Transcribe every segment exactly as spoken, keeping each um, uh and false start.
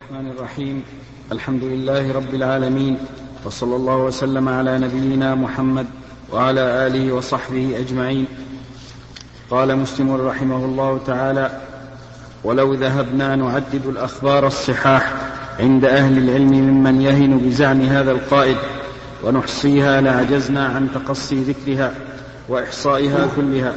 الرحمن الرحيم. الحمد لله رب العالمين، وصلى الله وسلم على نبينا محمد وعلى آله وصحبه أجمعين. قال مسلم رحمه الله تعالى: ولو ذهبنا نعدد الأخبار الصحاح عند أهل العلم ممن يهن بزعم هذا القائل ونحصيها لعجزنا عن تقصي ذكرها وإحصائها كلها،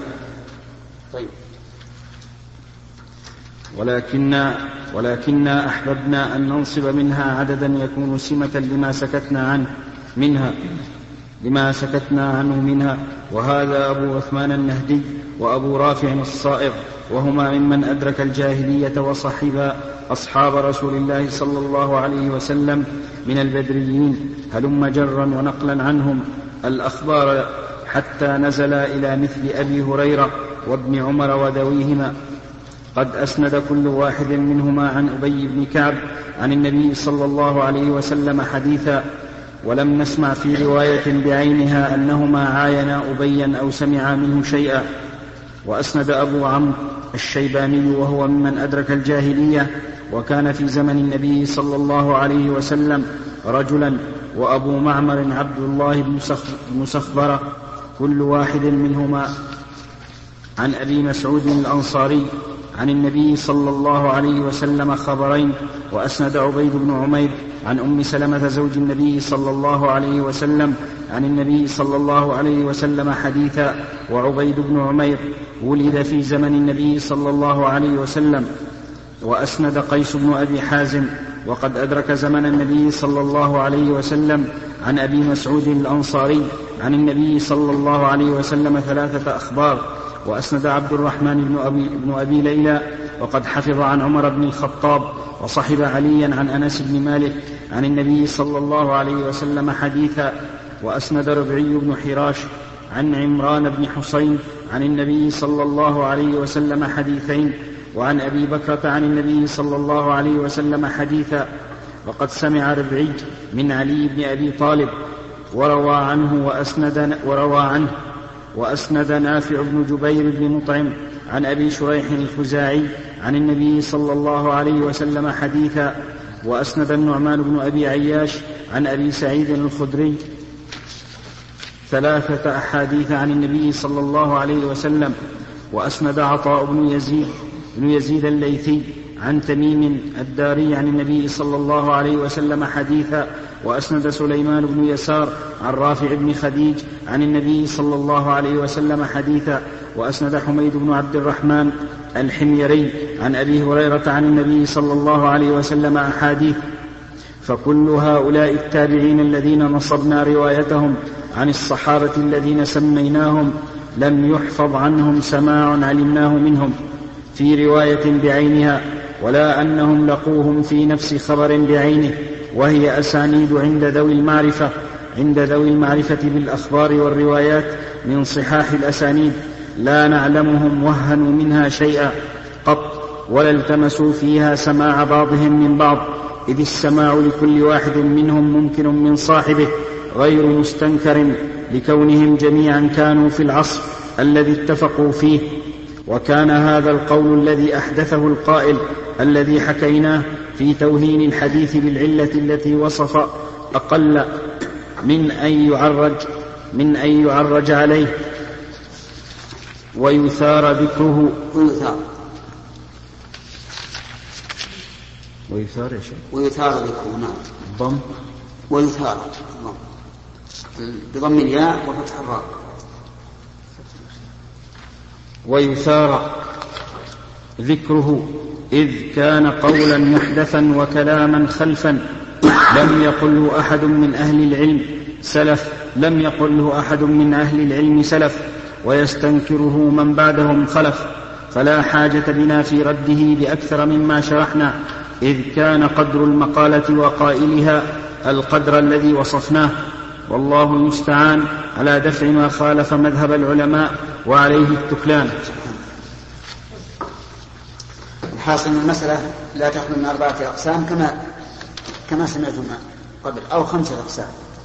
ولكننا ولكننا أحببنا أن ننصب منها عددا يكون سمة لما سكتنا عنه منها لما سكتنا عنه منها وهذا أبو عثمان النهدي وأبو رافع الصائغ، وهما ممن أدرك الجاهلية وصحبا أصحاب رسول الله صلى الله عليه وسلم من البدريين، هلم جرا ونقلا عنهم الأخبار حتى نزل إلى مثل أبي هريرة وابن عمر وذويهما. قد أسند كل واحد منهما عن أبي بن كعب عن النبي صلى الله عليه وسلم حديثا، ولم نسمع في رواية بعينها أنهما عاينا أبيا أو سمعا منه شيئا. وأسند أبو عمرو الشيباني وهو ممن أدرك الجاهلية وكان في زمن النبي صلى الله عليه وسلم رجلا، وأبو معمر عبد الله بن سخبرة، كل واحد منهما عن أبي مسعود الأنصاري عن النبي صلى الله عليه وسلم خبرين. وأسند عبيد بن عمير عن أم سلمة زوج النبي صلى الله عليه وسلم عن النبي صلى الله عليه وسلم حديثا. وعبيد بن عمير ولد في زمن النبي صلى الله عليه وسلم. وأسند قيس بن أبي حازم وقد أدرك زمن النبي صلى الله عليه وسلم عن أبي مسعود الأنصاري عن النبي صلى الله عليه وسلم ثلاثة أخبار. وأسند عبد الرحمن بن أبي, بن أبي ليلى وقد حفظ عن عمر بن الخطاب وصحب عليا عن أنس بن مالك عن النبي صلى الله عليه وسلم حديثا. وأسند ربعي بن حراش عن عمران بن حسين عن النبي صلى الله عليه وسلم حديثين. وعن أبي بكرة عن النبي صلى الله عليه وسلم حديثا. وقد سمع ربعي من علي بن أبي طالب وروى عنه وأسند, وروى عنه وأسند نافع بن جبير بن مطعم عن أبي شريح الخزاعي عن النبي صلى الله عليه وسلم حديثا. وأسند النعمان بن أبي عياش عن أبي سعيد الخدري ثلاثة أحاديث عن النبي صلى الله عليه وسلم. وأسند عطاء بن يزيد بن يزيد الليثي عن تميم الداري عن النبي صلى الله عليه وسلم حديثا. وأسند سليمان بن يسار عن رافع بن خديج عن النبي صلى الله عليه وسلم حديثا. وأسند حميد بن عبد الرحمن الحميري عن أبي هريرة عن النبي صلى الله عليه وسلم أحاديث. فكل هؤلاء التابعين الذين نصبنا روايتهم عن الصحابة الذين سميناهم لم يحفظ عنهم سماع علمناه منهم في رواية بعينها، ولا أنهم لقوهم في نفس خبر بعينه، وهي أسانيد عند ذوي المعرفة عند ذوي المعرفة بالأخبار والروايات من صحاح الأسانيد، لا نعلمهم وهنوا منها شيئا قط، ولا التمسوا فيها سماع بعضهم من بعض، إذ السماع لكل واحد منهم ممكن من صاحبه غير مستنكر، لكونهم جميعا كانوا في العصر الذي اتفقوا فيه. وكان هذا القول الذي أحدثه القائل الذي حكيناه في توهين الحديث بالعلة التي وصف أقل من أن يعرج من أن يعرج عليه ويثار ذكره ويثار ويثار يا شيخ ويثار ذكره نعم ضم ويثار بضم الياء وفتح الراء. ويثار ذكره إذ كان قولا محدثا وكلاما خلفا لم يقله أحد من أهل العلم سلف لم يقله أحد من أهل العلم سلف ويستنكره من بعدهم خلف، فلا حاجة بنا في رده بأكثر مما شرحنا، إذ كان قدر المقالة وقائلها القدر الذي وصفناه، والله المستعان على دفع ما خالف مذهب العلماء وعليه التكلان. الحاصل المسألة لا تخلو من أربعة أقسام كما كما سمعتم قبل، أو خمسة أقسام.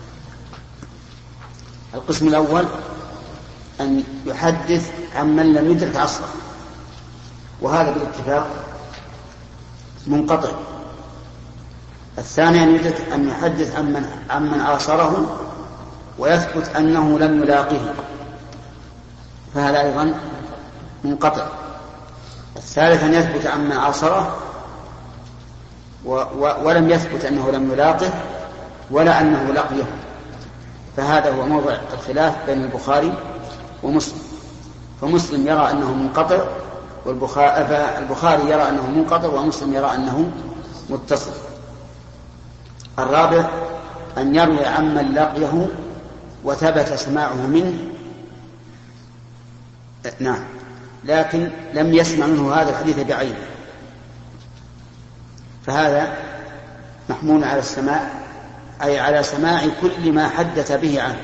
القسم الأول أن يحدث عمن لم يدرك عصره، وهذا بالاتفاق منقطع، الثاني أن يوجد أن يحدث عمن عمن عاصره ويثبت أنه لم يلاقيه، فهذا أيضا منقطع. الثالث أن يثبت عمن عاصره و و ولم يثبت أنه لم يلاقه ولا أنه لقيه، فهذا هو موضع الخلاف بين البخاري ومسلم. فمسلم يرى أنه منقطع، والبخاري يرى أنه منقطع، ومسلم يرى أنه متصل. الرابع أن يروي عمن لقيه وثبت سماعه منه، نعم، لكن لم يسمع منه هذا الحديث بعينه، فهذا محمول على السماع، أي على سماع كل ما حدث به عنه.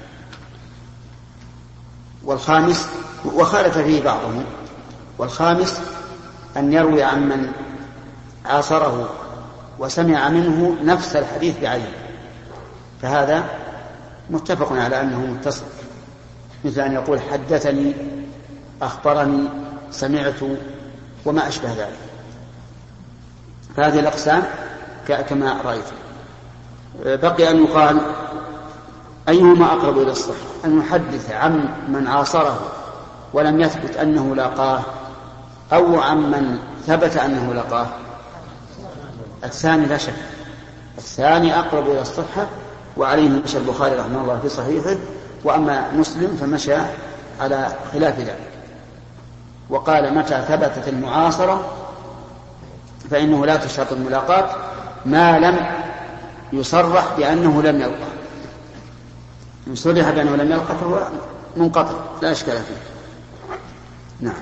والخامس، وخالف فيه بعضهم، والخامس أن يروي عمن عاصره وسمع منه نفس الحديث بعينه، فهذا متفق على أنه متصل، مثل أن يقول حدثني، أخبرني، سمعت، وما أشبه ذلك. فهذه الأقسام كما رأيت. بقي أن يقال أيهما أقرب إلى الصحة، أن يحدث عن من عاصره ولم يثبت أنه لاقاه، أو عمن ثبت أنه لقاه. الثاني لا شك، الثاني أقرب إلى الصحة، وعليه مشى البخاري رحمه الله في صحيحه، وأما مسلم فمشى على خلاف ذلك، وقال متى ثبتت المعاصرة فإنه لا تشترط الملاقات ما لم يصرح بأنه لم يلقى. إن صرح بأنه لم يلقى فهو منقطع لا إشكال فيه. نعم.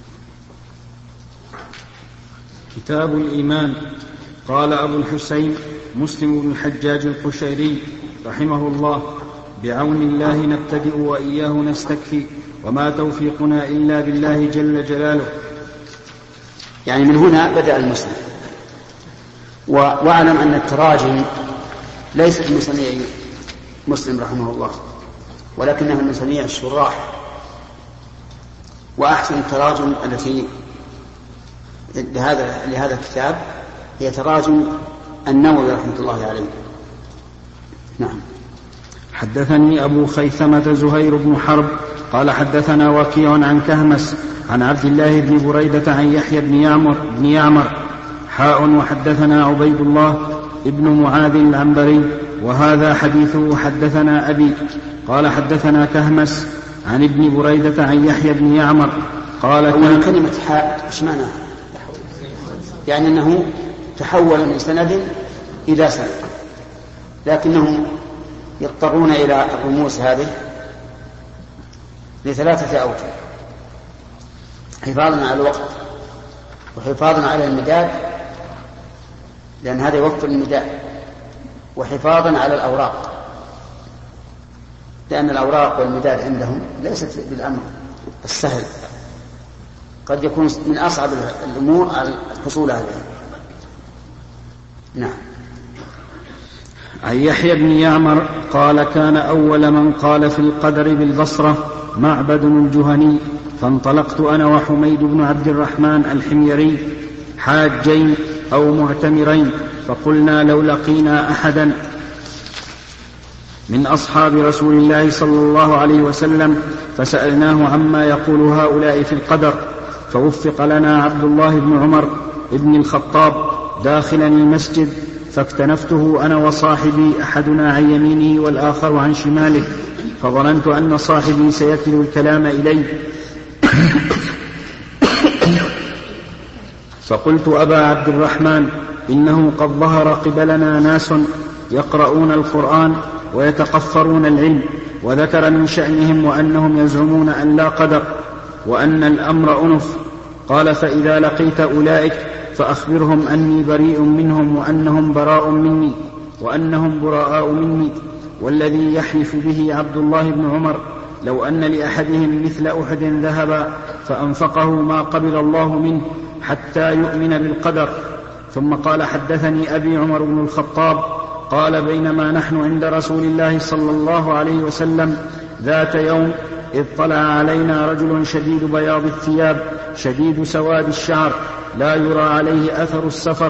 كتاب الإيمان. قال أبو الحسين مسلم بن الحجاج القشيري رحمه الله: بعون الله نبتدئ وإياه نستكفي، وما توفيقنا إلا بالله جل جلاله. يعني من هنا بدأ المسلم. واعلم أن التراجم ليست من صنيع مسلم رحمه الله، ولكنها من صنيع الشراح. وأحسن التراجم التي لهذا لهذا الكتاب هي تراجم النووي رحمة الله عليه. نعم. حدثني أبو خيثمة زهير بن حرب قال حدثنا وكيع عن كهمس عن عبد الله بن بريدة عن يحيى بن يعمر بن يعمر حاء وحدثنا عبيد الله ابن معاذ العنبري وهذا حديثه حدثنا أبي قال حدثنا كهمس عن ابن بريدة عن يحيى بن يعمر قال كان كلمة حاء ايش معناها؟ يعني أنه تحول من سند إلى سند، لكنهم يضطرون إلى الرموز هذه لثلاثة أوجه: حفاظا على الوقت، وحفاظا على المداد لأن هذا يوفر المداد، وحفاظا على الأوراق لأن الأوراق والمداد عندهم ليست بالأمر السهل، قد يكون من أصعب الأمور الحصول عليها. نعم. عن يحيى بن يعمر قال كان أول من قال في القدر بالبصرة معبد الجهني، فانطلقت أنا وحميد بن عبد الرحمن الحميري حاجين أو معتمرين، فقلنا لو لقينا أحدا من أصحاب رسول الله صلى الله عليه وسلم فسألناه عما يقول هؤلاء في القدر، فوفق لنا عبد الله بن عمر ابن الخطاب داخلا المسجد، فاكتنفته أنا وصاحبي أحدنا عن يمينه والآخر عن شماله، فظننت أن صاحبي سيكل الكلام إلي فقلت أبا عبد الرحمن إنه قد ظهر قبلنا ناس يقرؤون القرآن ويتقفرون العلم، وذكر من شأنهم وأنهم يزعمون أن لا قدر وأن الأمر أنف. قال فإذا لقيت أولئك فأخبرهم أني بريء منهم وأنهم براء مني وأنهم براء مني، والذي يحلف به عبد الله بن عمر لو أن لأحدهم مثل أحد ذهبا فأنفقه ما قبل الله منه حتى يؤمن بالقدر. ثم قال حدثني أبي عمر بن الخطاب قال بينما نحن عند رسول الله صلى الله عليه وسلم ذات يوم إذ طلع علينا رجل شديد بياض الثياب شديد سواد الشعر لا يرى عليه أثر السفر،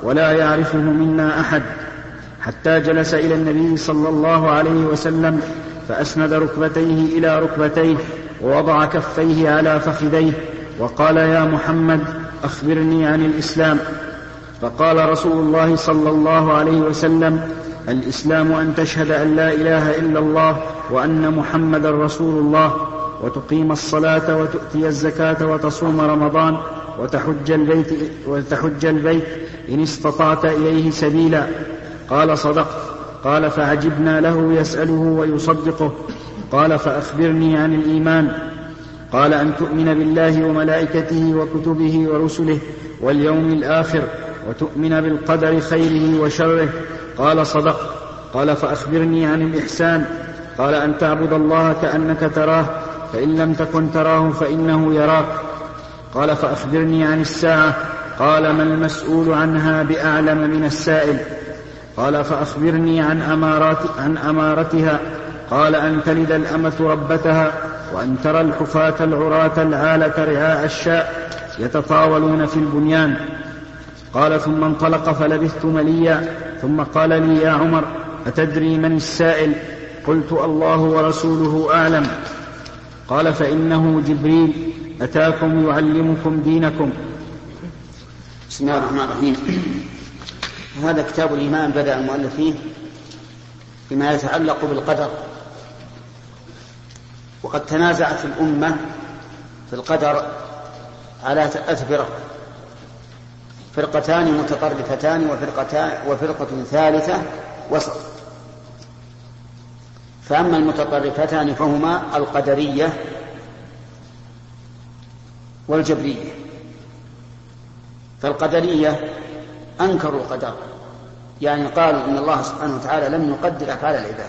ولا يعرفه منا أحد، حتى جلس إلى النبي صلى الله عليه وسلم فأسند ركبتيه إلى ركبتيه ووضع كفيه على فخذيه وقال: يا محمد أخبرني عن الإسلام. فقال رسول الله صلى الله عليه وسلم: الإسلام أن تشهد أن لا إله إلا الله وأن محمدا رسول الله، وتقيم الصلاة وتؤتي الزكاة وتصوم رمضان وتحج البيت, وتحج البيت إن استطعت إليه سبيلا. قال: صدقت. قال: فعجبنا له يسأله ويصدقه. قال: فأخبرني عن الإيمان. قال: أن تؤمن بالله وملائكته وكتبه ورسله واليوم الآخر، وتؤمن بالقدر خيره وشره. قال: صدقت. قال: فأخبرني عن الإحسان. قال: أن تعبد الله كأنك تراه، فإن لم تكن تراه فإنه يراك. قال: فأخبرني عن الساعة. قال: ما المسؤول عنها بأعلم من السائل. قال: فأخبرني عن, أمارات عن أمارتها. قال: أن تلد الأمة ربتها، وأن ترى الحفاة العراة العالة رعاء الشاء يتطاولون في البنيان. قال: ثم انطلق فلبثت مليا، ثم قال لي: يا عمر، أتدري من السائل؟ قلت: الله ورسوله أعلم. قال: فإنه جبريل أتاكم يعلمكم دينكم. بسم الله الرحمن الرحيم. هذا كتاب الإيمان، بدأ المؤلف فيه بما يتعلق بالقدر. وقد تنازعت الأمة في القدر على ثلاث فرق: فرقتان متطرفتان وفرقة ثالثة وسط. فأما المتطرفتان فهما القدرية والجبرية. فالقدرية أنكروا القدر، يعني قالوا إن الله سبحانه وتعالى لم يقدر أفعال العباد.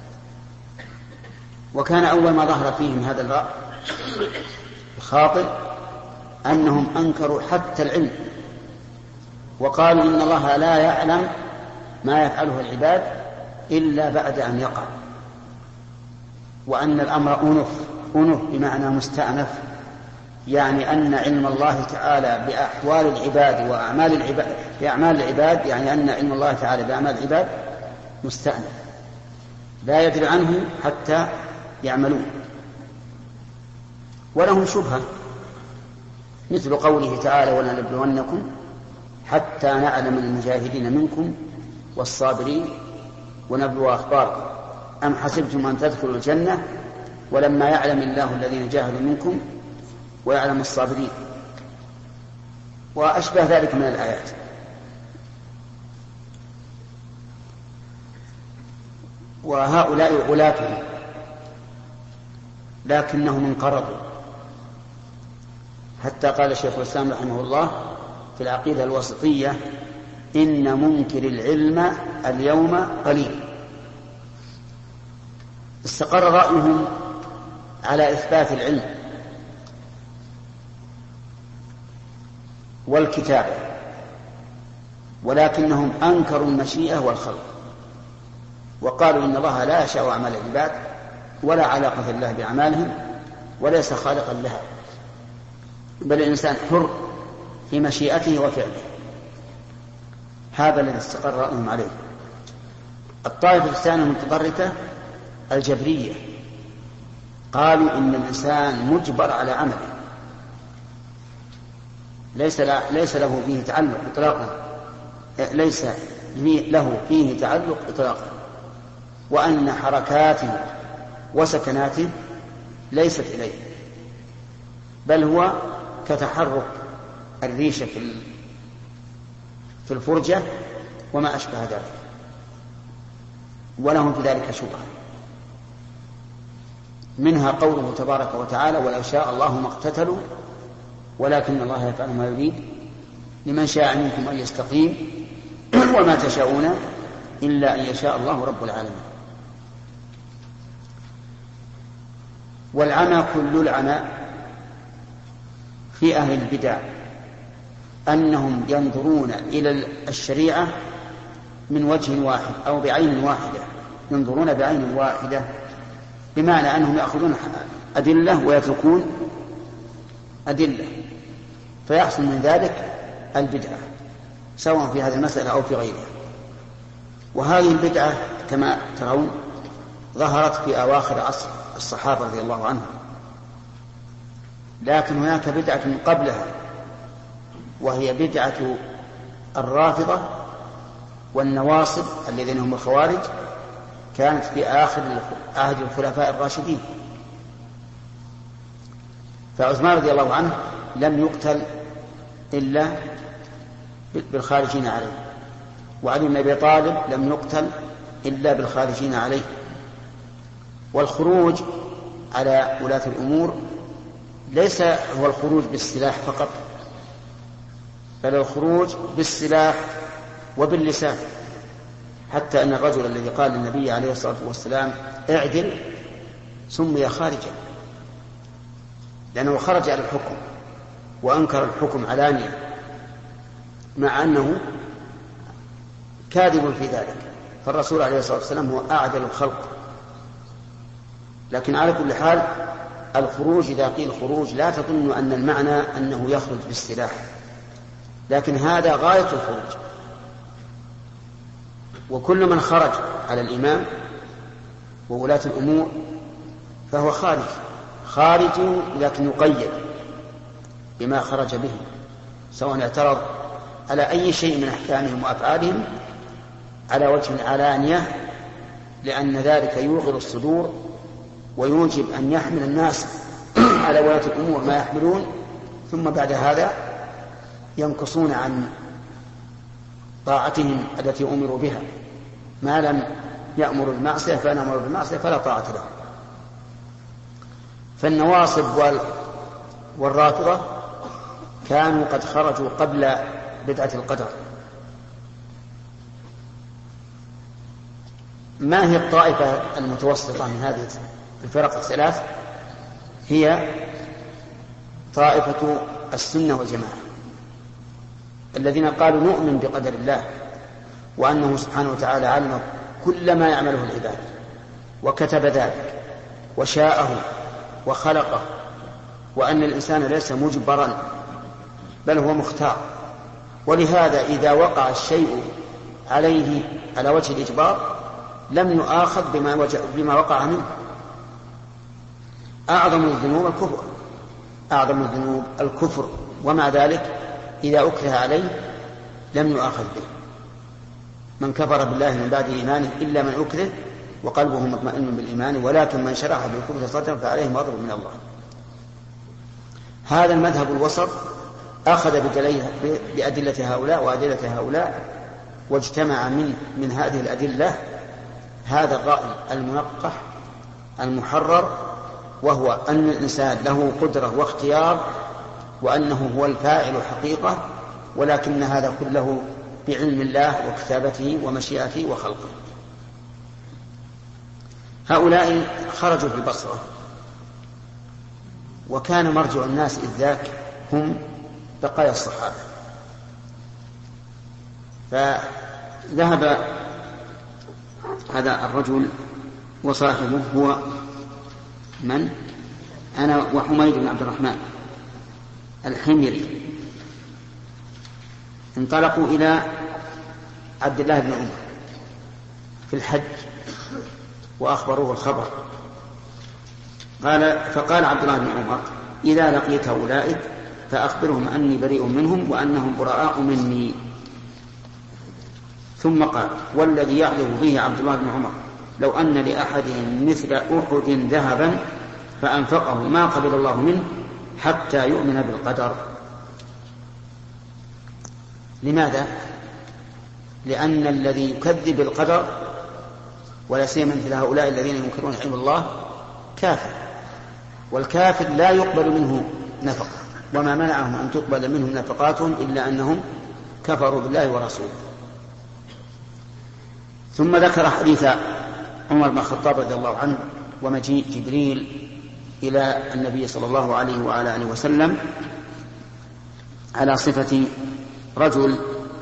وكان أول ما ظهر فيهم هذا الرأي الخاطئ أنهم أنكروا حتى العلم، وقالوا إن الله لا يعلم ما يفعله العباد إلا بعد أن يقع، وأن الأمر أنف أنف بمعنى مستأنف، يعني أن علم الله تعالى بأحوال العباد وأعمال العباد بأعمال العباد يعني أن علم الله تعالى بأعمال العباد مستأنف لا يدري عنه حتى يعملون. ولهم شبهة مثل قوله تعالى: ولنبلونكم حتى نعلم المجاهدين منكم والصابرين ونبلو أخباركم أم حسبتم أن تدخلوا الجنة ولما يعلم الله الذين جاهدوا منكم ويعلم الصابرين، وأشبه ذلك من الآيات. وهؤلاء غلاة لكنهم انقرضوا، حتى قال الشيخ الإسلام رحمه الله في العقيدة الوسطية: إن منكر العلم اليوم قليل. استقر رأيهم على إثبات العلم والكتابة، ولكنهم أنكروا المشيئة والخلق، وقالوا إن الله لا يشاء أعمال العباد ولا علاقة الله بأعمالهم وليس خالقا لها، بل الإنسان حر في مشيئته وفعله. هذا الذي استقر رأيهم عليه. الطائفة الثانية المتطرفة الجبرية قالوا إن الإنسان مجبر على عمله، ليس ليس له فيه تعلق إطلاقا، ليس له فيه تعلق إطلاقا، وأن حركاته وسكناته ليست إليه، بل هو كتحرك الريشة في الفرجة وما أشبه ذلك، ولهم في ذلك شبهة. منها قوله تبارك وتعالى: ولو شاء الله ما اقتتلوا ولكن الله يفعل ما يريد لمن شاء منكم أن يستقيم وما تشاءون إلا أن يشاء الله رب العالمين. والعمى كل العمى في أهل البدع أنهم ينظرون إلى الشريعة من وجه واحد أو بعين واحدة، ينظرون بعين واحدة، بمعنى أنهم يأخذون أدلة ويتركون أدلة، فيحصل من ذلك البدعة. سواء في هذه المسألة أو في غيرها. وهذه البدعة كما ترون ظهرت في أواخر عصر الصحابة رضي الله عنهم، لكن هناك بدعة قبلها وهي بدعة الرافضة والنواصب الذين هم الخوارج، كانت في آخر عهد الخلفاء الراشدين. فعثمان رضي الله عنه لم يقتل إلا بالخارجين عليه، وعلي بن أبي طالب لم يقتل إلا بالخارجين عليه. والخروج على ولاة الأمور ليس هو الخروج بالسلاح فقط، بل الخروج بالسلاح وباللسان، حتى أن الرجل الذي قال للنبي عليه الصلاة والسلام اعدل سمي خارجا، لأنه خرج على الحكم وأنكر الحكم علانية مع أنه كاذب في ذلك. فالرسول عليه الصلاة والسلام هو أعدل الخلق. لكن على كل حال الخروج إذا قيل خروج لا تظن أن المعنى أنه يخرج بالسلاح، لكن هذا غاية الخروج. وكل من خرج على الإمام وولاة الأمور فهو خارج خارج لكن يقيد بما خرج به، سواء اعترض على أي شيء من أحكامهم وأفعالهم على وجه علانية، لأن ذلك يوغر الصدور ويوجب أن يحمل الناس على ولاة الأمور ما يحملون، ثم بعد هذا ينقصون عن طاعتهم التي أمروا بها. ما لم يأمر بالمعصية فأنا أمر بالمعصية فلا طاعة له. فالنواصب والرافضة كانوا قد خرجوا قبل بدعة القدر. ما هي الطائفة المتوسطة من هذه الفرق الثلاث؟ هي طائفة السنة والجماعة، الذين قالوا نؤمن بقدر الله، وأنه سبحانه وتعالى علم كل ما يعمله العباد وكتب ذلك وشاءه وخلقه، وأن الإنسان ليس مجبرا بل هو مختار. ولهذا إذا وقع الشيء عليه على وجه الإجبار لم يؤاخذ بما, بما وقع منه. أعظم الذنوب الكفر أعظم الذنوب الكفر ومع ذلك إذا أكره عليه لم يؤاخذ به. من كفر بالله من بعد إيمانه إلا من أكره وقلبه مطمئن بالإيمان، ولكن من شرح بالكفر صدرا فعليه غضب من الله. هذا المذهب الوسط أخذ بأدلة هؤلاء وأدلة هؤلاء، واجتمع من, من هذه الأدلة هذا الرأي المنقح المحرر، وهو أن الإنسان له قدرة واختيار، وأنه هو الفاعل حقيقة، ولكن هذا كله بعلم الله وكتابته ومشيئته وخلقه. هؤلاء خرجوا في البصرة، وكان مرجع الناس إذ ذاك هم بقايا الصحابة. فذهب هذا الرجل وصاحبه هو من؟ أنا وحميد بن عبد الرحمن الحميري، انطلقوا إلى عبد الله بن عمر في الحج وأخبروه الخبر. قال فقال عبد الله بن عمر إذا لقيت أولئك فأخبرهم أني بريء منهم وأنهم براء مني. ثم قال والذي يعلم به عبد الله بن عمر لو أن لأحدهم مثل أحد ذهبا فأنفقه ما قبل الله منه حتى يؤمن بالقدر. لماذا؟ لأن الذي يكذب القدر ولا سيما مثل هؤلاء الذين ينكرون علم الله كافر، والكافر لا يقبل منه نفقة، وما منعهم أن تقبل منهم نفقاتهم إلا أنهم كفروا بالله ورسوله. ثم ذكر حديث عمر بن الخطاب رضي الله عنه ومجيء جبريل إلى النبي صلى الله عليه وعلى آله وسلم على صفة رجل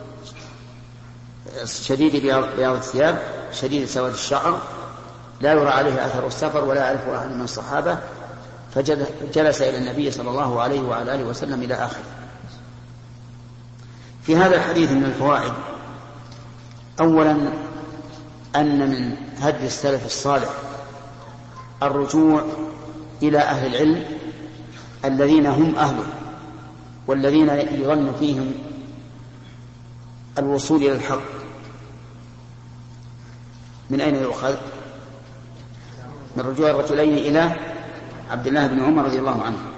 شديد بياض الثياب شديد سواد الشعر لا يرى عليه أثر السفر ولا يعرفه أحد من الصحابة، فجلس إلى النبي صلى الله عليه وعلى آله وسلم إلى آخره. في هذا الحديث من الفوائد: أولا أن من هدي السلف الصالح الرجوع إلى أهل العلم الذين هم أهله والذين يظن فيهم الوصول إلى الحق. من أين يؤخذ؟ من رجوع الرجلين إلى عبد الله بن عمر رضي الله عنه.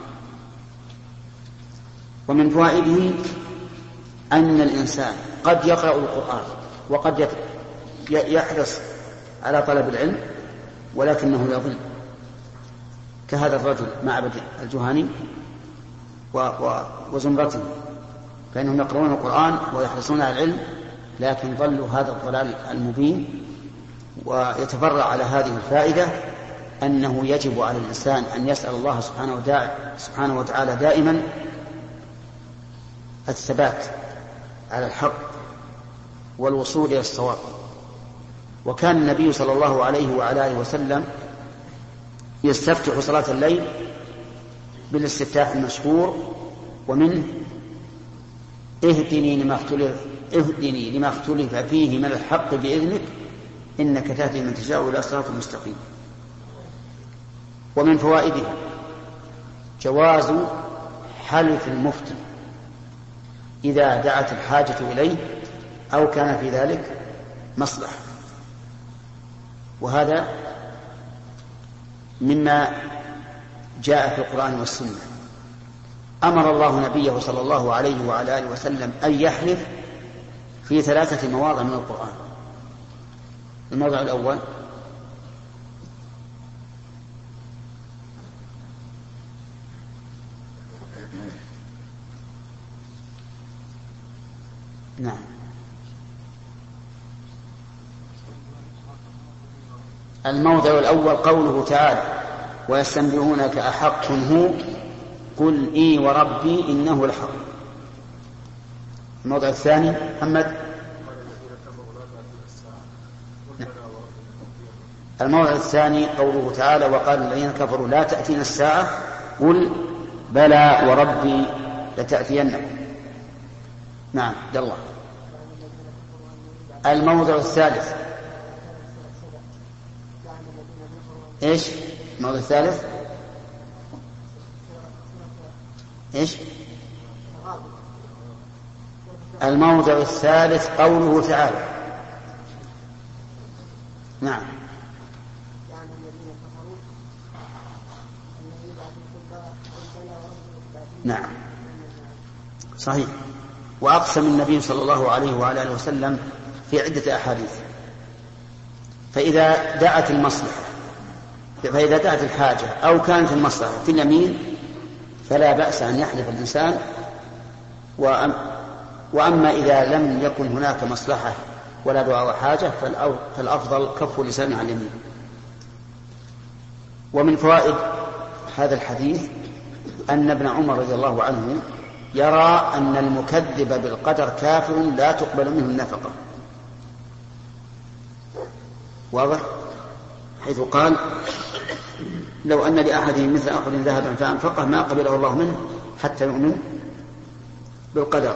ومن فوائده أن الإنسان قد يقرأ القرآن وقد يحرص على طلب العلم ولكنه يظن، كهذا الرجل معبد الجهني وزمرته، فإنهم يقرؤون القرآن ويحرصون على العلم لكن ضلوا هذا الضلال المبين. ويتفرع على هذه الفائدة أنه يجب على الإنسان أن يسأل الله سبحانه وتعالى دائما الثبات على الحق والوصول إلى الصواب. وكان النبي صلى الله عليه وعلى آله وسلم يستفتح صلاة الليل بالاستفتاح المشهور ومنه: اهدني لما اختلف اهدني لما اختلف فيه من الحق بإذنك إنك تهدي من تشاء إلى صراط مستقيم. ومن فوائده جواز حلف المفتي إذا دعت الحاجة إليه أو كان في ذلك مصلحة، وهذا مما جاء في القرآن والسنة. أمر الله نبيه صلى الله عليه وعلى آله وسلم أن يحلف في ثلاثة مواضع من القرآن. الموضع الأول: نعم الموضع الأول قوله تعالى: ويستنبئونك أحق هو قل إي وربي إنه لحق. الموضع الثاني محمد. الموضع الثاني قوله تعالى: وقال الذين كفروا لا تأتينا الساعة قل بلى وربي لتأتينكم. نعم يلا. الموضع الثالث ايش؟ الموضع الثالث ايش؟ الموضع الثالث قوله تعالى. نعم نعم صحيح. وأقسم النبي صلى الله عليه وعلى آله وسلم في عدة أحاديث. فإذا دعت المصلحة فإذا دعت الحاجة أو كانت المصلحة في اليمين فلا بأس أن يحلف الإنسان، وأما إذا لم يكن هناك مصلحة ولا دعاء حاجة فالأفضل كف لسان عن اليمين. ومن فوائد هذا الحديث أن ابن عمر رضي الله عنه يرى أن المكذب بالقدر كافر لا تقبل منه النفقة. واضح؟ حيث قال: لو أن لأحدهم مثل أحد ذهبا فأنفقه ما قبله الله منه حتى يؤمن بالقدر.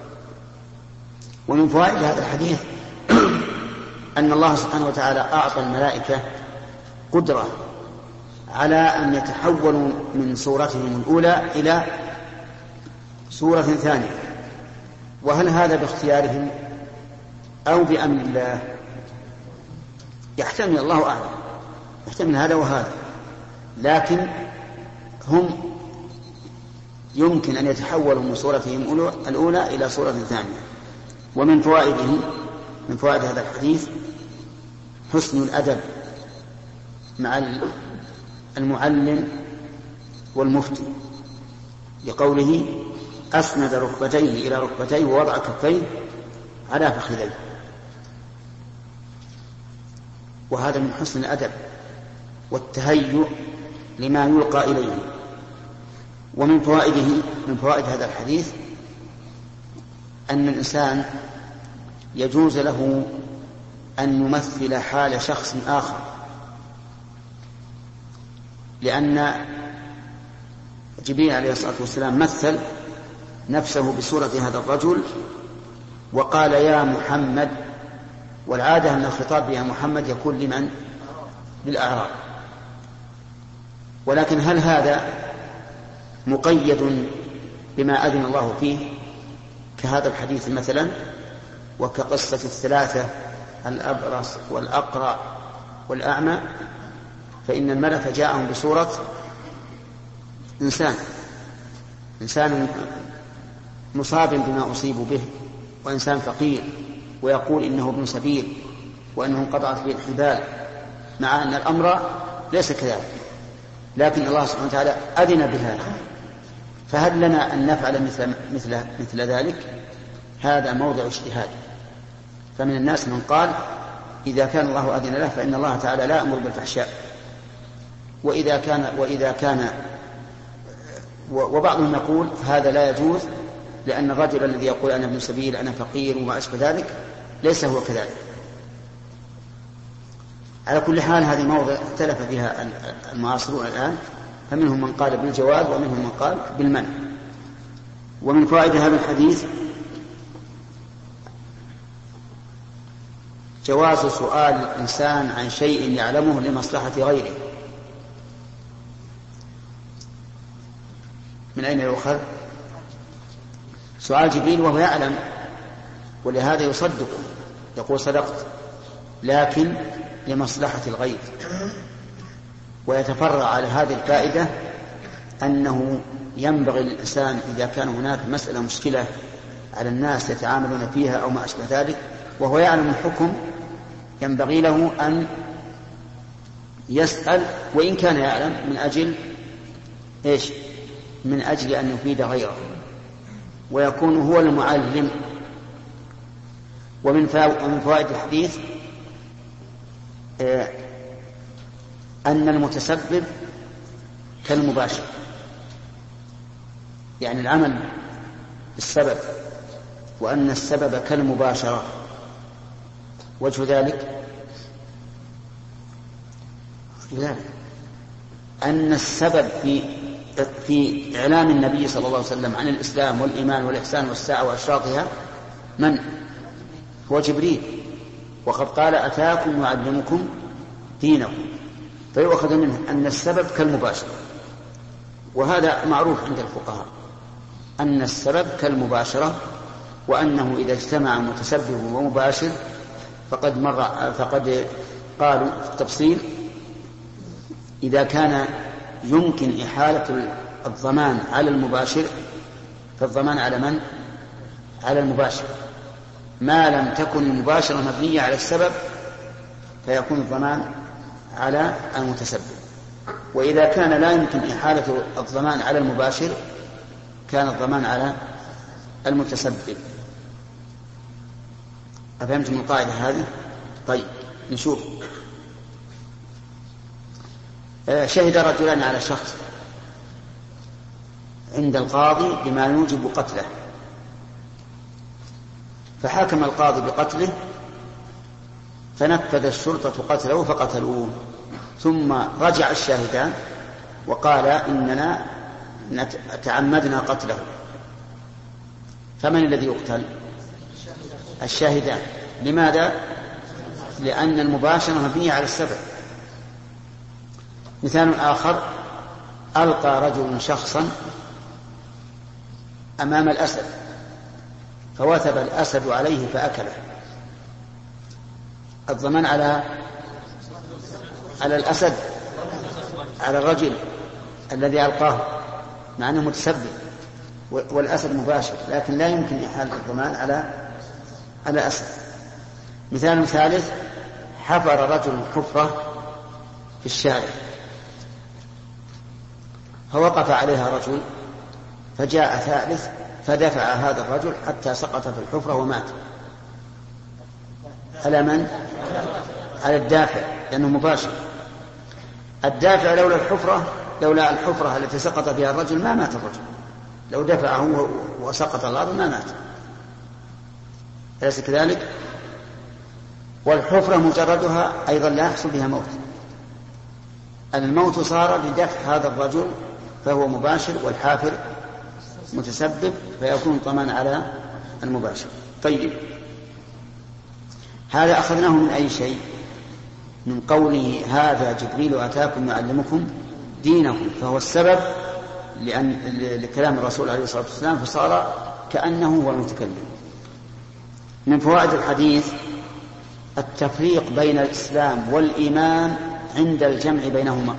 ومن فوائد هذا الحديث أن الله سبحانه وتعالى أعطى الملائكة قدرة على أن يتحولوا من صورتهم الأولى إلى صورة ثانية. وهل هذا باختيارهم أو بأمر الله؟ يحتمل، الله أعلم، يحتمل هذا وهذا، لكن هم يمكن أن يتحولوا من صورتهم الأولى إلى صورة ثانية. ومن فوائده من فوائد هذا الحديث حسن الأدب مع المعلم والمفتي، لقوله: أسند ركبتيه إلى ركبتيه ووضع كفيه على فخذيه. وهذا من حسن الأدب والتهيؤ لما يلقى إليه. ومن فوائده من فوائد هذا الحديث أن الإنسان يجوز له أن يمثل حال شخص آخر، لأن جبريل عليه الصلاة والسلام مثل نفسه بصورة هذا الرجل وقال يا محمد، والعادة أن الخطاب يا محمد يكون لمن؟ للأعراب. ولكن هل هذا مقيد بما أذن الله فيه كهذا الحديث مثلا، وكقصة الثلاثة الأبرص والأقرع والأعمى؟ فإن الملك جاءهم بصورة إنسان إنسان مصاب بما أصيبوا به، وإنسان فقير، ويقول إنه ابن سبيل وأنه انقطعت به الحبال، مع أن الأمر ليس كذلك، لكن الله سبحانه وتعالى أذن بهذا. فهل لنا أن نفعل مثل, مثل, مثل ذلك؟ هذا موضع اجتهاد. فمن الناس من قال إذا كان الله أذن له فإن الله تعالى لا يأمر بالفحشاء، وإذا كان وإذا كان وبعضهم يقول هذا لا يجوز، لأن الرجل الذي يقول أنا ابن سبيل أنا فقير وما أشبه ذلك ليس هو كذلك. على كل حال هذه موضع اختلف فيها المعاصرون الآن، فمنهم من قال بالجواز ومنهم من قال بالمنع. ومن فوائد هذا الحديث جواز سؤال الإنسان عن شيء يعلمه لمصلحة غيره. من أين يؤخذ؟ سؤال جبريل وهو يعلم، ولهذا يصدق يقول صدقت، لكن لمصلحة الغير. ويتفرع على هذه الفائدة أنه ينبغي للإنسان إذا كان هناك مسألة مشكلة على الناس يتعاملون فيها أو ما أشبه ذلك وهو يعلم الحكم، ينبغي له أن يسأل وإن كان يعلم من أجل إيش؟ من أجل أن يفيد غيره ويكون هو المعلم. ومن فوائد الحديث أن المتسبب كالمباشر، يعني العمل بالسبب، وأن السبب كالمباشرة. وجه ذلك أن السبب في في إعلام النبي صلى الله عليه وسلم عن الإسلام والإيمان والإحسان والساعة وأشراطها من؟ هو جبريل، وقد قال أتاكم يعلمكم دينكم، فيؤخذ منه أن السبب كالمباشر. وهذا معروف عند الفقهاء أن السبب كالمباشرة، وأنه إذا اجتمع متسبب ومباشر فقد مر فقد قالوا في التفصيل إذا كان يمكن إحالة الضمان على المباشر فالضمان على من؟ على المباشر. ما لم تكن المباشرة مبنية على السبب فيكون الضمان على المتسبب. وإذا كان لا يمكن إحالة الضمان على المباشر كان الضمان على المتسبب. أفهمتم القاعدة هذه؟ طيب نشوف. شهد رجلان على شخص عند القاضي بما يوجب قتله، فحكم القاضي بقتله، فنفذ الشرطة قتله فقتلوه، ثم رجع الشاهدان وقال إننا تعمدنا قتله، فمن الذي يقتل؟ الشاهدان. لماذا؟ لأن المباشرة مبنية على السبب. مثال آخر: ألقى رجل شخصا أمام الأسد فوثب الأسد عليه فأكله، الضمان على على الأسد، على الرجل الذي ألقاه، مع أنه متسبب والأسد مباشر، لكن لا يمكن إحالة الضمان على على الأسد. مثال ثالث: حفر رجل حفرة في الشارع فوقف عليها رجل، فجاء ثالث فدفع هذا الرجل حتى سقط في الحفرة ومات. على من؟ على الدافع، لأنه مباشر. الدافع لولا الحفرة لولا الحفرة التي سقط فيها الرجل ما مات الرجل، لو دفعه وسقط الأرض ما مات، أليس كذلك؟ والحفرة مجردها أيضا لا يحصل بها موت، الموت صار بدفع هذا الرجل فهو مباشر، والحافر متسبب، فيكون طمان على المباشر. طيب، هذا أخذناه من أي شيء؟ من قوله هذا جبريل أتاكم يعلمكم دينكم، فهو السبب لأن لكلام الرسول عليه الصلاة والسلام، فصار كأنه هو المتكلم. من فوائد الحديث التفريق بين الإسلام والإيمان عند الجمع بينهما،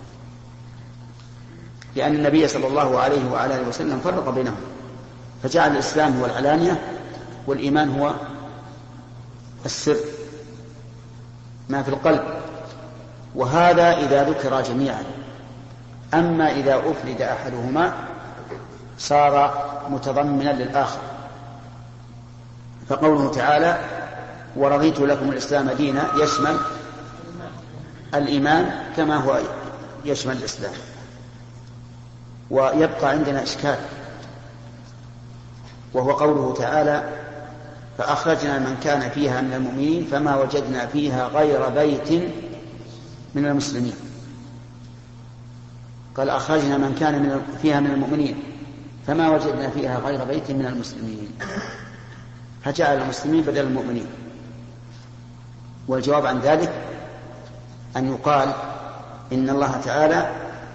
لأن النبي صلى الله عليه وعلى آله وسلم فرق بينهما، فجعل الإسلام هو العلانية والإيمان هو السر ما في القلب، وهذا إذا ذكر جميعا. أما إذا أفرد أحدهما صار متضمنا للآخر، فقوله تعالى ورضيت لكم الإسلام دينا يشمل الإيمان كما هو يشمل الإسلام. ويبقى عندنا إشكال، وهو قوله تعالى فأخرجنا من كان فيها من المؤمنين فما وجدنا فيها غير بيت من المسلمين. قال أخرجنا من كان من فيها من المؤمنين فما وجدنا فيها غير بيت من المسلمين، فجعل المسلمين بدل المؤمنين. والجواب عن ذلك أن يقال إن الله تعالى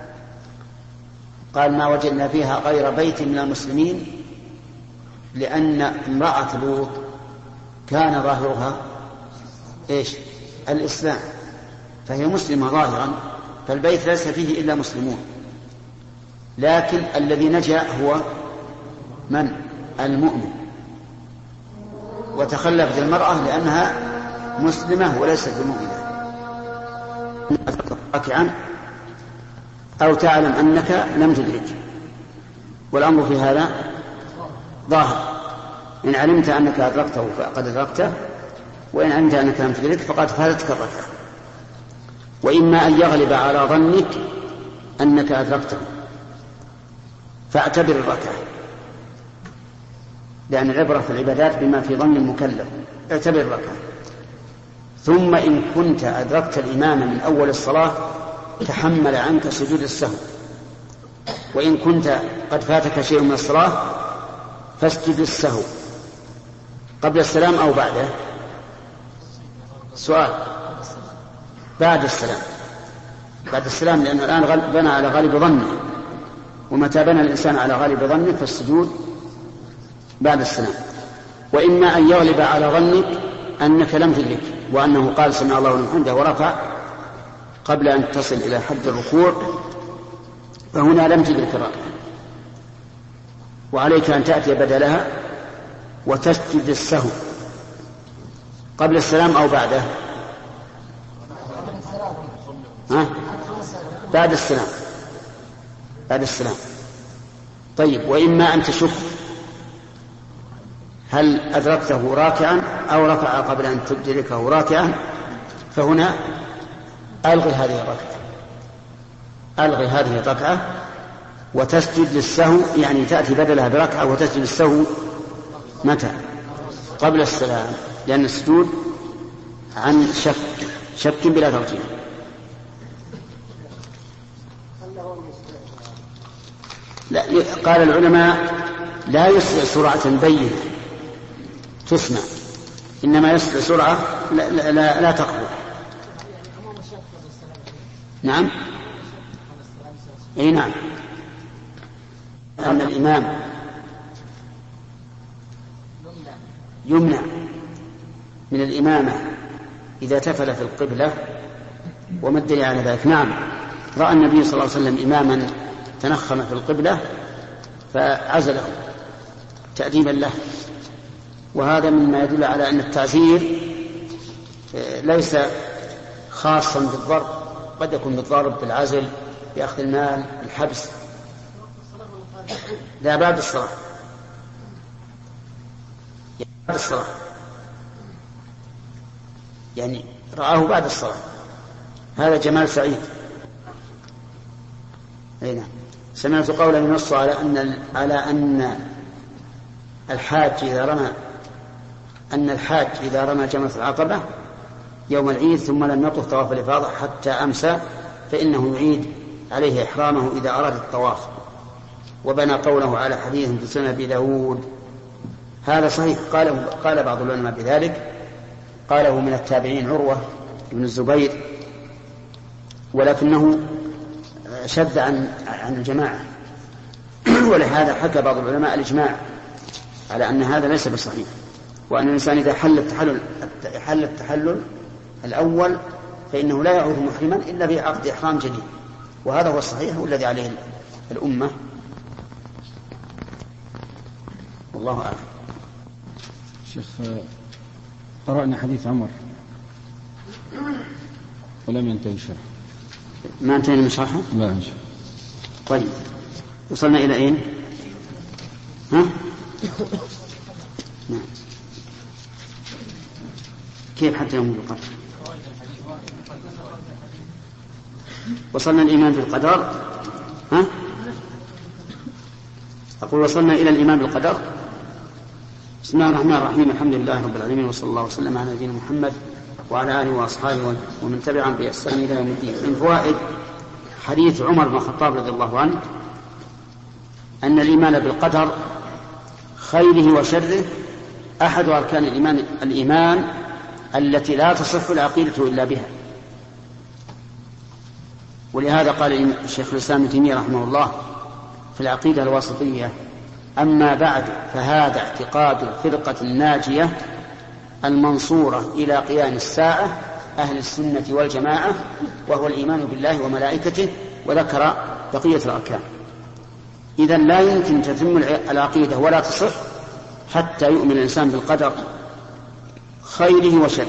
قال ما وجدنا فيها غير بيت من المسلمين لأن امرأة لوط كان ظاهرها إيش؟ الإسلام، فهي مسلمة ظاهرا، فالبيت ليس فيه إلا مسلمون، لكن الذي نجا هو من؟ المؤمن. وتخلفت المرأة لأنها مسلمة وليست بمؤمنة. راكعا أو تعلم أنك لم تدرك، والأمر في هذا ظاهر. إن علمت أنك أدركته فقد أدركته، وإن علمت أنك لم تدرك فقد فاتتك الركعة. وإما أن يغلب على ظنك أنك أدركته فاعتبر الركعة، لأن العبرة في العبادات بما في ظن المكلف. اعتبر الركعة. ثم إن كنت أدركت الإمام من أول الصلاة تحمل عنك سجود السهو، وإن كنت قد فاتك شيء من الصلاة فاسجد السهو قبل السلام أو بعده. سؤال: بعد السلام. بعد السلام، لأنه الآن بنى على غالب ظنه، ومتى بنى الإنسان على غالب ظنه فالسجود بعد السلام. وإما أن يغلب على ظنك أنك لم تدرك، وأنه قال سمع الله لمن حمده ورفع قبل أن تصل إلى حد الركوع، فهنا لم تدرك الركعة، وعليك أن تأتي بدلها وتسجد السهو قبل السلام أو بعده. ها؟ بعد السلام. بعد السلام. طيب، وإما أن تشك هل أدركته راكعا أو رفع قبل أن تدركه راكعا، فهنا ألغي هذه الركعة، ألغي هذه الركعة وتسجد للسهو، يعني تأتي بدلها بركعة وتسجد السهو متى؟ قبل السلام، لأن السجود عن شك شك بلا ترجيح. لا، قال العلماء لا يسرع سرعة بينة تسمع، إنما يسرع سرعة لا, لا, لا, لا تقبل. نعم، أي نعم، أن الإمام يمنع من الإمامة إذا تفل في القبلة. وما الدليل على ذلك؟ نعم، رأى النبي صلى الله عليه وسلم إماما تنخم في القبلة فعزله تأديبا له، وهذا مما يدل على أن التعزير ليس خاصا بالضرب، قد يكون بالضرب، بالعزل، بأخذ المال، الحبس. لا، بعد الصلاة، بعد الصلاة، يعني رآه بعد الصلاة. هذا جمال سعيد. أي نعم. سمعت قولا ينص على أن على أن الحاج إذا رمى أن الحاج إذا رمى جمرة العقبة يوم العيد ثم لم يطف طواف الإفاضة حتى أمسى فإنه يعيد عليه إحرامه إذا أراد الطواف، وبنى قوله على حديث في سنن أبي داود هذا صحيح. قاله قال بعض العلماء بذلك، قاله من التابعين عروة بن الزبير، ولكنه شد عن عن الجماعة، ولهذا حكى بعض العلماء الإجماع على أن هذا ليس بصحيح، وأن الإنسان إذا حل التحلل حل التحلل الأول فإنه لا يعود محرما إلا بعقد إحرام جديد، وهذا هو الصحيح والذي عليه الأمة، والله أعلم. شيخ، قرأنا حديث عمر ولم ينتهي شرح. ما انتهينا من شرحه؟ لا إن شاء الله. طيب، وصلنا إلى أين؟ ها؟ نعم. كيف حتى يوم القدر؟ وصلنا الإيمان بالقدر. ها؟ أقول وصلنا إلى الإيمان بالقدر. بسم الله الرحمن الرحيم، الحمد لله رب العالمين، وصلى الله وسلم على نبينا محمد وعلى آله وأصحابه ومن تبعهم بإحسان إلى يوم الدين. من فوائد حديث عمر بن الخطاب رضي الله عنه أن الإيمان بالقدر خيره وشره أحد أركان الإيمان, الإيمان التي لا تصح العقيدة إلا بها. ولهذا قال الشيخ الإسلام ابن تيمية رحمه الله في العقيدة الواسطية: أما بعد فهذا اعتقاد الفرقة الناجية المنصورة إلى قيام الساعة أهل السنة والجماعة، وهو الإيمان بالله وملائكته، وذكر بقية الأركان. إذن لا يمكن تتم العقيدة ولا تصح حتى يؤمن الإنسان بالقدر خيره وشره.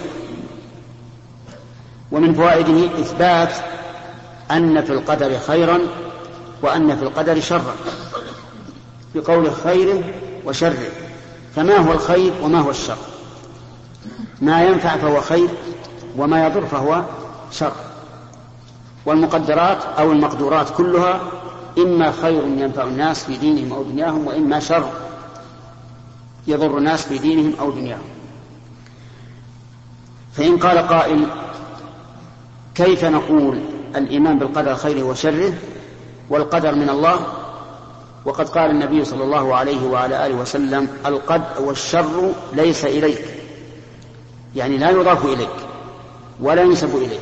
ومن فوائده إثبات أن في القدر خيرا وأن في القدر شرا، بقول خيره وشره. فما هو الخير وما هو الشر؟ ما ينفع فهو خير، وما يضر فهو شر. والمقدرات أو المقدورات كلها إما خير ينفع الناس في دينهم أو دنياهم، وإما شر يضر الناس في دينهم أو دنياهم. فإن قال قائل: كيف نقول الإيمان بالقدر خيره وشره والقدر من الله، وقد قال النبي صلى الله عليه وعلى آله وسلم: القدر والشر ليس إليك، يعني لا يضاف إليك ولا ينسب إليك.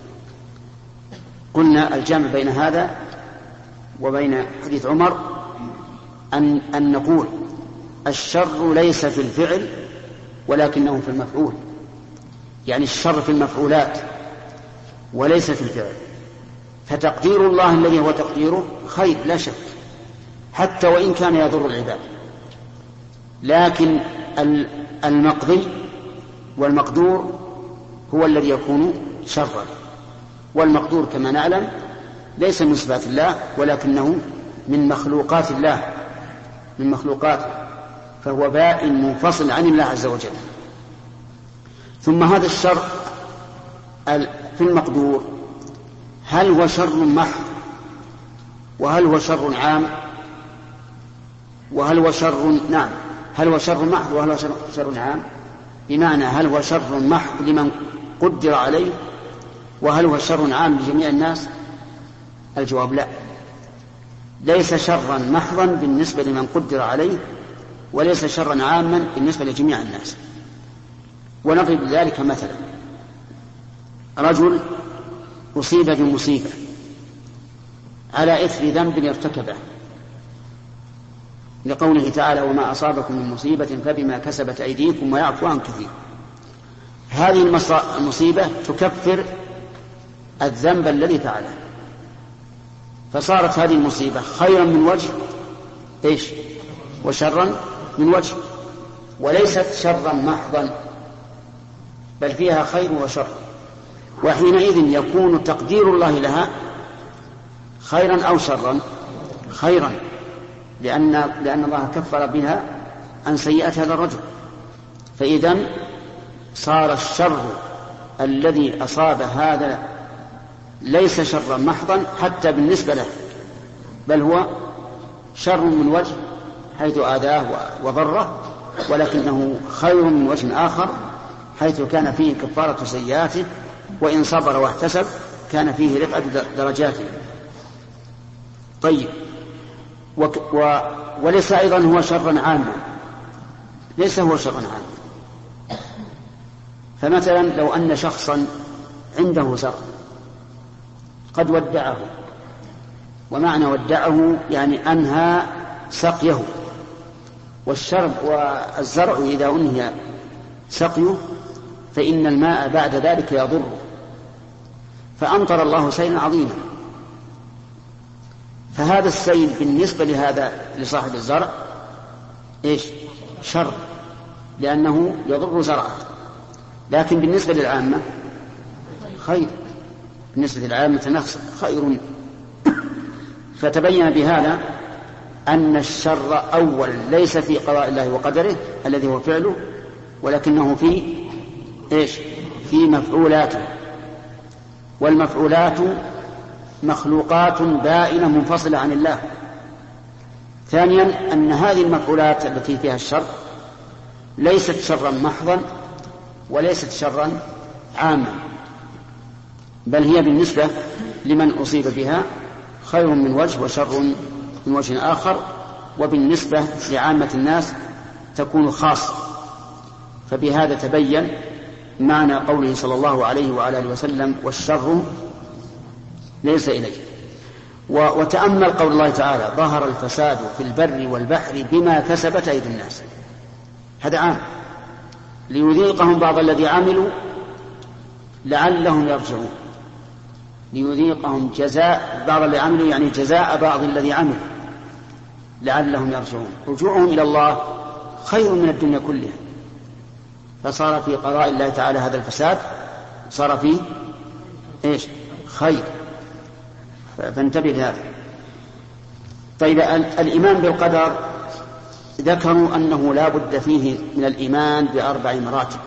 قلنا الجامع بين هذا وبين حديث عمر أن, أن نقول الشر ليس في الفعل ولكنه في المفعول، يعني الشر في المفعولات وليس في الفعل. فتقدير الله الذي هو تقديره خير لا شك، حتى وإن كان يضر العباد، لكن المقضي والمقدور هو الذي يكون شرا. والمقدور كما نعلم ليس من صفات الله ولكنه من مخلوقات الله، من مخلوقاته، فهو بائن منفصل عن الله عز وجل. ثم هذا الشر في المقدور هل هو شر محض وهل هو شر عام وهل هو شر نعم هل هو شر محض وهل هو شر عام؟ بمعنى هل هو شر محض لمن قدر عليه وهل هو شر عام لجميع الناس؟ الجواب لا، ليس شرا محضا بالنسبة لمن قدر عليه، وليس شرا عاما بالنسبة لجميع الناس. ونضرب ذلك مثلا: رجل أصيب بمصيبة على إثر ذنب ارتكبه، لقوله تعالى: وما أصابكم من مصيبة فبما كسبت أيديكم ويعفو عن كثير. هذه المصيبة تكفر الذنب الذي فعله، فصارت هذه المصيبة خيرا من وجه إيش وشرا من وجه، وليست شرا محضا بل فيها خير وشر. وحينئذ يكون تقدير الله لها خيرا أو شرا؟ خيرا، لأن, لأن الله كفر بها عن سيئة هذا الرجل. فإذن صار الشر الذي أصاب هذا ليس شرا محضا حتى بالنسبة له، بل هو شر من وجه حيث آذاه وضره، ولكنه خير من وجه آخر حيث كان فيه كفارة سيئاته، وإن صبر واحتسب كان فيه رفعة درجاته. طيب، و... و... وليس أيضا هو شرا عاما، ليس هو شرا عاما. فمثلا لو أن شخصا عنده زرع قد ودعه، ومعنى ودعه يعني أنهى سقيه، والشرب والزرع إذا أنهي سقيه فإن الماء بعد ذلك يضر، فأمطر الله سيلا عظيما، فهذا السيل بالنسبة لهذا لصاحب الزرع إيش؟ شر، لأنه يضر زرعه، لكن بالنسبة للعامة خير، بالنسبة للعامة خير. فتبين بهذا أن الشر أول ليس في قضاء الله وقدره الذي هو فعله، ولكنه في إيش؟ في مفعولاته، والمفعولات مخلوقات بائنة منفصلة عن الله. ثانيا أن هذه المفعولات التي فيها الشر ليست شرا محضا وليست شرا عاما، بل هي بالنسبة لمن أصيب بها خير من وجه وشر من وجه آخر، وبالنسبة لعامة الناس تكون خاصة. فبهذا تبين معنى قوله صلى الله عليه وعلى آله وسلم والشر ليس إليه. وتأمل قول الله تعالى ظهر الفساد في البر والبحر بما كسبت أيدي الناس، هذا عام، ليذيقهم بعض الذي عملوا لعلهم يرجعون، ليذيقهم جزاء بعض الذي عملوا يعني جزاء بعض الذي عملوا لعلهم يرجعون. رجوعهم إلى الله خير من الدنيا كلها، فصار في قضاء الله تعالى هذا الفساد صار فيه إيش؟ خير، فانتبه لهذا. طيب الإيمان بالقدر ذكروا أنه لا بد فيه من الإيمان بأربع مراتب.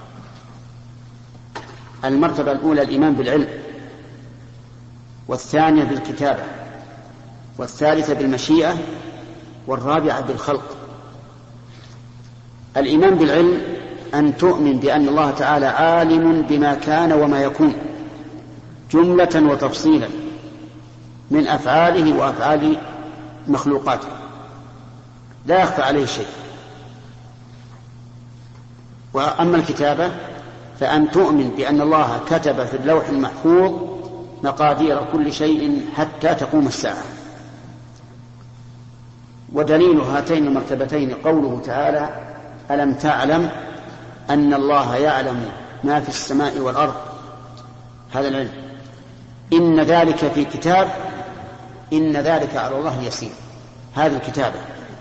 المرتبة الأولى الإيمان بالعلم، والثانية بالكتابة، والثالثة بالمشيئة، والرابعة بالخلق. الإيمان بالعلم أن تؤمن بأن الله تعالى عالم بما كان وما يكون جملة وتفصيلا من أفعاله وأفعال مخلوقاته، لا يخفى عليه شيء. وأما الكتابة فأن تؤمن بأن الله كتب في اللوح المحفوظ مقادير كل شيء حتى تقوم الساعة. ودليل هاتين المرتبتين قوله تعالى ألم تعلم أن الله يعلم ما في السماء والأرض، هذا العلم. إن ذلك في كتاب إن ذلك على الله يسير، هذه الكتابة.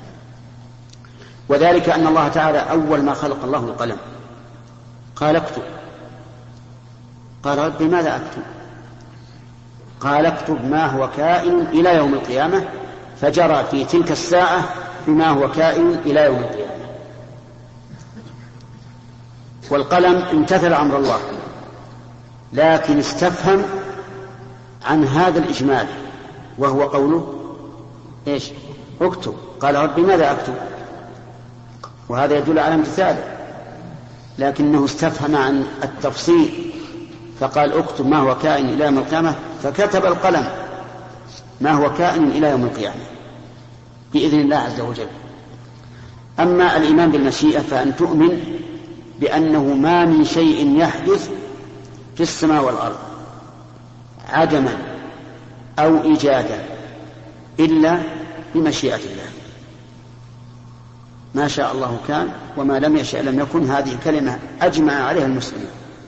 وذلك أن الله تعالى أول ما خلق الله القلم قال اكتب، قال رب ماذا أكتب؟ قال اكتب ما هو كائن إلى يوم القيامة، فجرى في تلك الساعة بما هو كائن إلى يوم القيامة. والقلم امتثل أمر الله، لكن استفهم عن هذا الإجمال وهو قوله إيش؟ اكتب. قال رب ماذا أكتب؟ وهذا يدل على امتثاله، لكنه استفهم عن التفصيل فقال اكتب ما هو كائن إلى يوم القيامة، فكتب القلم ما هو كائن إلى يوم القيامة بإذن الله عز وجل. أما الإيمان بالمشيئة فأن تؤمن بأنه ما من شيء يحدث في السماء والأرض عدما أو إيجادا إلا بمشيئة الله، ما شاء الله كان وما لم يشأ لم يكن. هذه كلمة أجمع عليها المسلمين.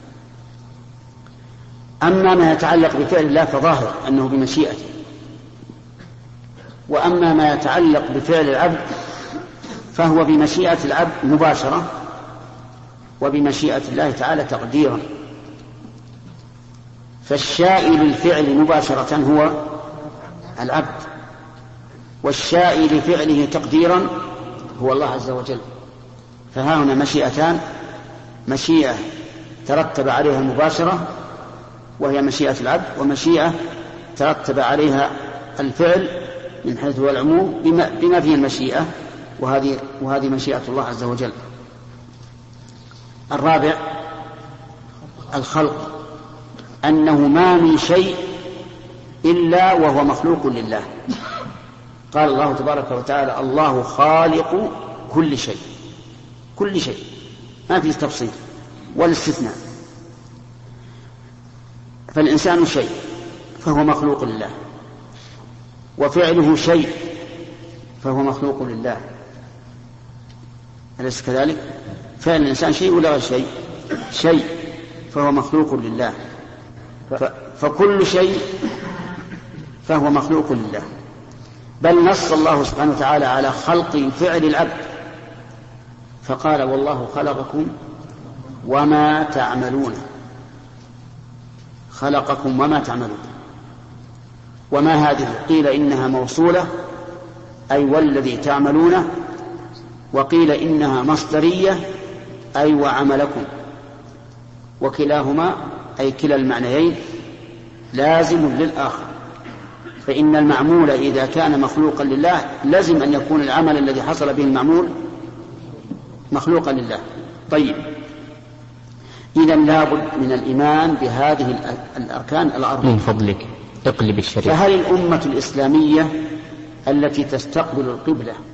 أما ما يتعلق بفعل الله فظاهر أنه بمشيئته، وأما ما يتعلق بفعل العبد فهو بمشيئة العبد مباشرة وبمشيئة الله تعالى تقديرا. فالشائي للفعل مباشرة هو العبد، والشائي لفعله تقديرا هو الله عز وجل. فها هنا مشيئتان، مشيئة ترتب عليها المباشرة وهي مشيئة العبد، ومشيئة ترتب عليها الفعل من حيث هو العموم بما, بما فيه المشيئة، وهذه, وهذه مشيئة الله عز وجل. الرابع الخلق، أنه ما من شيء إلا وهو مخلوق لله. قال الله تبارك وتعالى الله خالق كل شيء، كل شيء، ما في تفصيل ولا استثناء. فالإنسان شيء فهو مخلوق لله، وفعله شيء فهو مخلوق لله، أليس كذلك؟ فعل الإنسان شيء ولا غير شيء؟ شيء فهو مخلوق لله، فكل شيء فهو مخلوق لله. بل نص الله سبحانه وتعالى على خلق فعل العبد فقال والله خلقكم وما تعملون، خلقكم وما تعملون. وما هذه؟ قيل إنها موصولة أي والذي تعملونه، وقيل إنها مصدرية أي وعملكم، وكلاهما أي كلا المعنيين لازم للآخر. فإن المعمول إذا كان مخلوقا لله لازم أن يكون العمل الذي حصل به المعمول مخلوقا لله. طيب، إذن لابد من الإيمان بهذه الأركان الأربعة. من فضلك اقلب الشريعة. فهل الأمة الإسلامية التي تستقبل القبلة